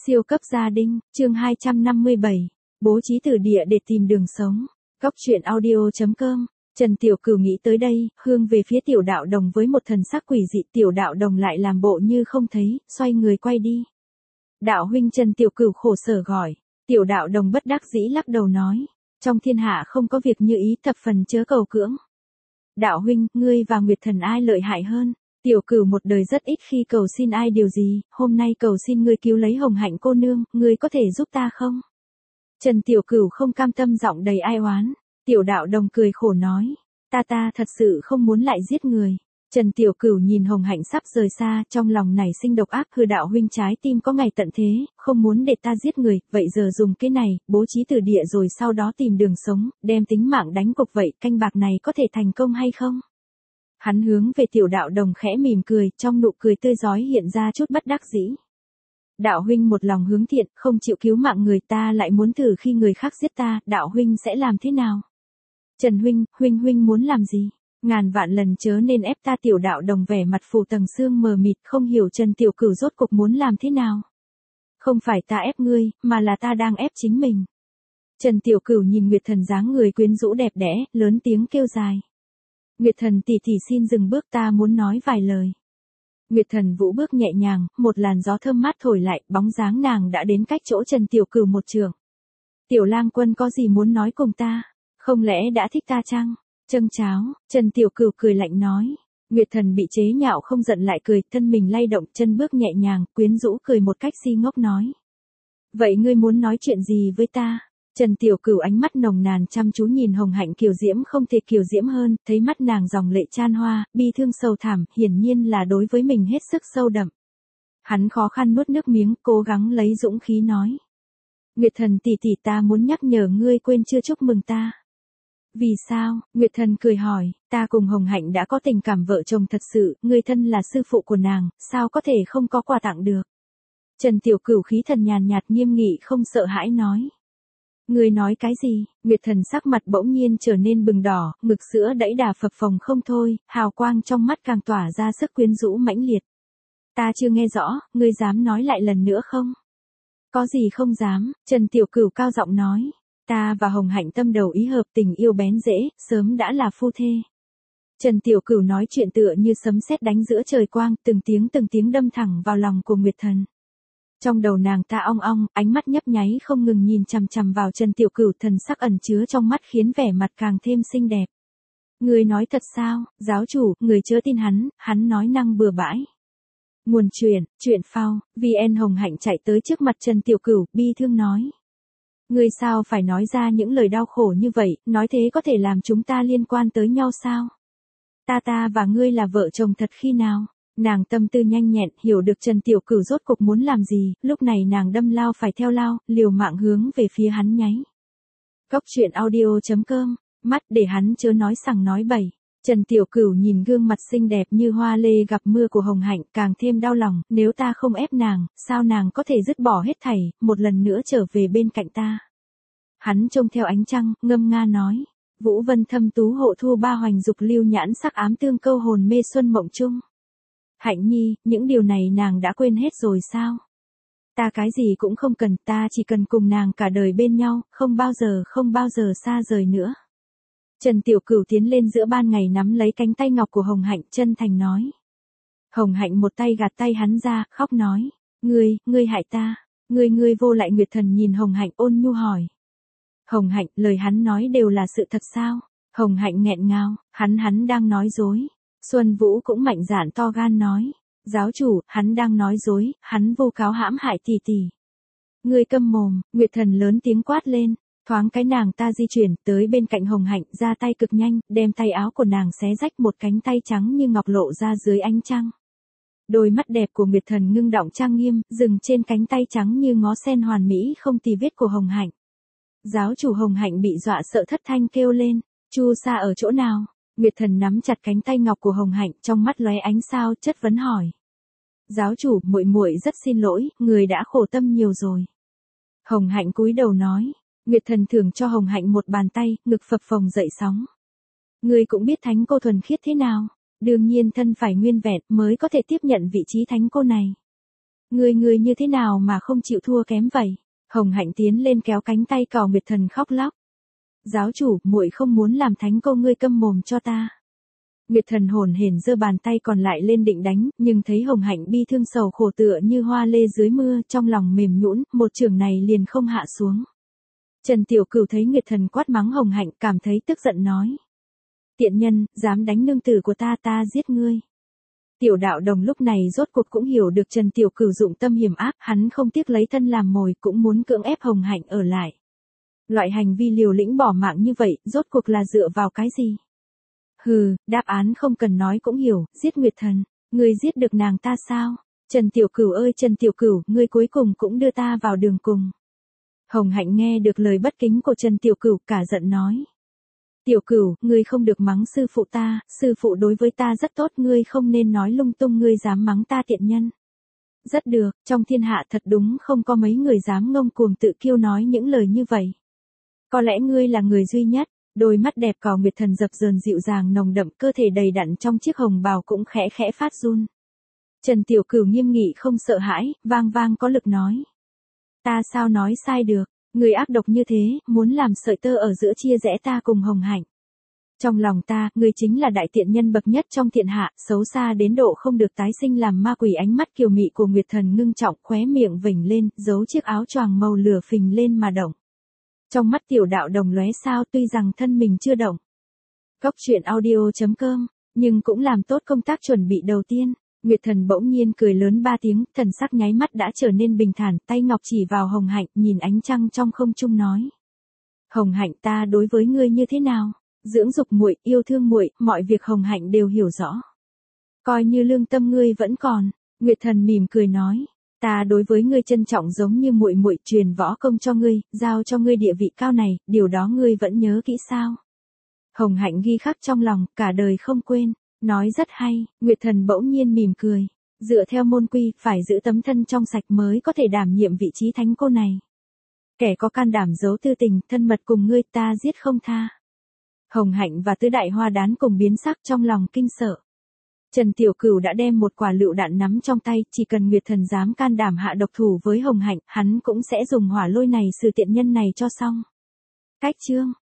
Siêu cấp gia đình, chương 257, bố trí từ địa để tìm đường sống. Góc truyện audio.com. Trần Tiểu Cửu nghĩ tới đây, hướng về phía Tiểu Đạo Đồng với một thần sắc quỷ dị. Tiểu Đạo Đồng lại làm bộ như không thấy, xoay người quay đi. Đạo huynh, Trần Tiểu Cửu khổ sở gọi. Tiểu Đạo Đồng bất đắc dĩ lắc đầu nói, trong thiên hạ không có việc như ý, thập phần chớ cầu cưỡng. Đạo huynh, ngươi và Nguyệt Thần ai lợi hại hơn? Tiểu Cửu một đời rất ít khi cầu xin ai điều gì, hôm nay cầu xin ngươi cứu lấy Hồng Hạnh cô nương, ngươi có thể giúp ta không? Trần Tiểu Cửu không cam tâm, giọng đầy ai oán. Tiểu Đạo Đồng cười khổ nói, ta thật sự không muốn lại giết người. Trần Tiểu Cửu nhìn Hồng Hạnh sắp rời xa, trong lòng nảy sinh độc ác, hư đạo huynh trái tim có ngày tận thế, không muốn để ta giết người, vậy giờ dùng cái này, bố trí từ địa rồi sau đó tìm đường sống, đem tính mạng đánh cục, vậy canh bạc này có thể thành công hay không? Hắn hướng về Tiểu Đạo Đồng khẽ mỉm cười, trong nụ cười tươi rói hiện ra chút bất đắc dĩ. Đạo huynh một lòng hướng thiện, không chịu cứu mạng người, ta lại muốn thử khi người khác giết ta, đạo huynh sẽ làm thế nào? Trần huynh muốn làm gì? Ngàn vạn lần chớ nên ép ta. Tiểu Đạo Đồng vẻ mặt phủ tầng sương mờ mịt, không hiểu Trần Tiểu Cửu rốt cục muốn làm thế nào. Không phải ta ép ngươi, mà là ta đang ép chính mình. Trần Tiểu Cửu nhìn Nguyệt Thần dáng người quyến rũ đẹp đẽ, lớn tiếng kêu dài. Nguyệt Thần tỷ tỷ xin dừng bước, ta muốn nói vài lời. Nguyệt Thần vũ bước nhẹ nhàng, một làn gió thơm mát thổi lại, bóng dáng nàng đã đến cách chỗ Trần Tiểu Cửu một trượng. Tiểu lang quân có gì muốn nói cùng ta? Không lẽ đã thích ta chăng? Châng cháo, Trần Tiểu Cửu cười lạnh nói. Nguyệt Thần bị chế nhạo không giận lại cười, thân mình lay động, chân bước nhẹ nhàng, quyến rũ cười một cách si ngốc nói. Vậy ngươi muốn nói chuyện gì với ta? Trần Tiểu Cửu ánh mắt nồng nàn chăm chú nhìn Hồng Hạnh kiều diễm không thể kiều diễm hơn, thấy mắt nàng dòng lệ chan hoa, bi thương sâu thẳm, hiển nhiên là đối với mình hết sức sâu đậm. Hắn khó khăn nuốt nước miếng, cố gắng lấy dũng khí nói. Nguyệt Thần tỷ tỷ, ta muốn nhắc nhở ngươi quên chưa chúc mừng ta. Vì sao? Nguyệt Thần cười hỏi, ta cùng Hồng Hạnh đã có tình cảm vợ chồng thật sự, ngươi thân là sư phụ của nàng, sao có thể không có quà tặng được? Trần Tiểu Cửu khí thần nhàn nhạt nghiêm nghị không sợ hãi nói. Ngươi nói cái gì? Nguyệt Thần sắc mặt bỗng nhiên trở nên bừng đỏ, ngực sữa đẫy đà phập phồng không thôi, hào quang trong mắt càng tỏa ra sức quyến rũ mãnh liệt. Ta chưa nghe rõ, ngươi dám nói lại lần nữa không? Có gì không dám? Trần Tiểu Cửu cao giọng nói. Ta và Hồng Hạnh tâm đầu ý hợp, tình yêu bén rễ, sớm đã là phu thê. Trần Tiểu Cửu nói chuyện tựa như sấm sét đánh giữa trời quang, từng tiếng đâm thẳng vào lòng của Nguyệt Thần. Trong đầu nàng ta ong ong, ánh mắt nhấp nháy không ngừng nhìn chằm chằm vào Trần Tiểu Cửu, thần sắc ẩn chứa trong mắt khiến vẻ mặt càng thêm xinh đẹp. Người nói thật sao? Giáo chủ, người chớ tin hắn nói năng bừa bãi. Nguồn truyện phao, VN. Hồng Hạnh chạy tới trước mặt Trần Tiểu Cửu, bi thương nói. Ngươi sao phải nói ra những lời đau khổ như vậy, nói thế có thể làm chúng ta liên quan tới nhau sao? Ta và ngươi là vợ chồng thật khi nào? Nàng tâm tư nhanh nhẹn, hiểu được Trần Tiểu Cửu rốt cục muốn làm gì, lúc này nàng đâm lao phải theo lao, liều mạng hướng về phía hắn nháy. Góc truyện audio.com, mắt để hắn chớ nói sằng nói bậy. Trần Tiểu Cửu nhìn gương mặt xinh đẹp như hoa lê gặp mưa của Hồng Hạnh, càng thêm đau lòng, nếu ta không ép nàng, sao nàng có thể dứt bỏ hết thảy, một lần nữa trở về bên cạnh ta. Hắn trông theo ánh trăng, ngâm nga nói, Vũ Vân thâm tú hộ thu ba hoành dục lưu nhãn sắc ám tương câu hồn mê xuân mộng chung. Hạnh nhi, những điều này nàng đã quên hết rồi sao? Ta cái gì cũng không cần, ta chỉ cần cùng nàng cả đời bên nhau, không bao giờ xa rời nữa. Trần Tiểu Cửu tiến lên giữa ban ngày nắm lấy cánh tay ngọc của Hồng Hạnh, chân thành nói. Hồng Hạnh một tay gạt tay hắn ra, khóc nói, ngươi hại ta, ngươi vô lại. Nguyệt Thần nhìn Hồng Hạnh ôn nhu hỏi. Hồng Hạnh, lời hắn nói đều là sự thật sao? Hồng Hạnh nghẹn ngào, hắn đang nói dối. Xuân Vũ cũng mạnh dạn to gan nói, giáo chủ, hắn đang nói dối, hắn vô cáo hãm hại tỷ tỷ. Ngươi câm mồm, Nguyệt Thần lớn tiếng quát lên. Thoáng cái nàng ta di chuyển tới bên cạnh Hồng Hạnh, ra tay cực nhanh, đem tay áo của nàng xé rách, một cánh tay trắng như ngọc lộ ra dưới ánh trăng. Đôi mắt đẹp của Nguyệt Thần ngưng động trang nghiêm, dừng trên cánh tay trắng như ngó sen hoàn mỹ không tì vết của Hồng Hạnh. Giáo chủ. Hồng Hạnh bị dọa sợ thất thanh kêu lên, Chu Sa ở chỗ nào? Nguyệt Thần nắm chặt cánh tay ngọc của Hồng Hạnh, trong mắt lóe ánh sao, chất vấn hỏi. Giáo chủ, muội rất xin lỗi, người đã khổ tâm nhiều rồi. Hồng Hạnh cúi đầu nói. Nguyệt Thần thưởng cho Hồng Hạnh một bàn tay, ngực phập phồng dậy sóng. Ngươi cũng biết thánh cô thuần khiết thế nào, đương nhiên thân phải nguyên vẹn mới có thể tiếp nhận vị trí thánh cô này. Ngươi như thế nào mà không chịu thua kém vậy? Hồng Hạnh tiến lên kéo cánh tay cào Nguyệt Thần khóc lóc. Giáo chủ, muội không muốn làm thánh cô, ngươi câm mồm cho ta. Nguyệt Thần hồn hển giơ bàn tay còn lại lên định đánh, nhưng thấy Hồng Hạnh bi thương sầu khổ tựa như hoa lê dưới mưa, trong lòng mềm nhũn, một chưởng này liền không hạ xuống. Trần Tiểu Cửu thấy Nguyệt Thần quát mắng Hồng Hạnh, cảm thấy tức giận nói: tiện nhân, dám đánh nương tử của ta, ta giết ngươi. Tiểu Đạo Đồng lúc này rốt cuộc cũng hiểu được Trần Tiểu Cửu dụng tâm hiểm ác, hắn không tiếc lấy thân làm mồi, cũng muốn cưỡng ép Hồng Hạnh ở lại. Loại hành vi liều lĩnh bỏ mạng như vậy, rốt cuộc là dựa vào cái gì? Hừ, đáp án không cần nói cũng hiểu, giết Nguyệt Thần. Ngươi giết được nàng ta sao? Trần Tiểu Cửu ơi Trần Tiểu Cửu, ngươi cuối cùng cũng đưa ta vào đường cùng. Hồng Hạnh nghe được lời bất kính của Trần Tiểu Cửu, cả giận nói: Tiểu Cửu, ngươi không được mắng sư phụ ta, sư phụ đối với ta rất tốt, ngươi không nên nói lung tung, ngươi dám mắng ta tiện nhân. Rất được, trong thiên hạ thật đúng không có mấy người dám ngông cuồng tự kiêu nói những lời như vậy. Có lẽ ngươi là người duy nhất. Đôi mắt đẹp cò Nguyệt Thần dập dờn dịu dàng nồng đậm, cơ thể đầy đặn trong chiếc hồng bào cũng khẽ khẽ phát run. Trần Tiểu Cửu nghiêm nghị không sợ hãi, vang vang có lực nói: ta sao nói sai được, người ác độc như thế, muốn làm sợi tơ ở giữa chia rẽ ta cùng Hồng Hạnh. Trong lòng ta, ngươi chính là đại tiện nhân bậc nhất trong thiện hạ, xấu xa đến độ không được tái sinh làm ma quỷ. Ánh mắt kiều mị của Nguyệt Thần ngưng trọng, khóe miệng vểnh lên, giấu chiếc áo choàng màu lửa phình lên mà động. Trong mắt Tiểu Đạo Đồng lóe sao, tuy rằng thân mình chưa động. Cóc truyện audio.com, nhưng cũng làm tốt công tác chuẩn bị đầu tiên. Nguyệt Thần bỗng nhiên cười lớn 3 tiếng, thần sắc nháy mắt đã trở nên bình thản, tay ngọc chỉ vào Hồng Hạnh, nhìn ánh trăng trong không trung nói: Hồng Hạnh, ta đối với ngươi như thế nào? Dưỡng dục muội, yêu thương muội, mọi việc Hồng Hạnh đều hiểu rõ. Coi như lương tâm ngươi vẫn còn. Nguyệt Thần mỉm cười nói: ta đối với ngươi trân trọng giống như muội muội, truyền võ công cho ngươi, giao cho ngươi địa vị cao này, điều đó ngươi vẫn nhớ kỹ sao? Hồng Hạnh ghi khắc trong lòng, cả đời không quên. Nói rất hay. Nguyệt Thần bỗng nhiên mỉm cười. Dựa theo môn quy, phải giữ tấm thân trong sạch mới có thể đảm nhiệm vị trí thánh cô này. Kẻ có can đảm giấu tư tình, thân mật cùng ngươi, ta giết không tha. Hồng Hạnh và Tứ Đại Hoa Đán cùng biến sắc, trong lòng kinh sợ. Trần Tiểu Cửu đã đem một quả lựu đạn nắm trong tay, chỉ cần Nguyệt Thần dám can đảm hạ độc thủ với Hồng Hạnh, hắn cũng sẽ dùng hỏa lôi này xử tiện nhân này cho xong. Cách chương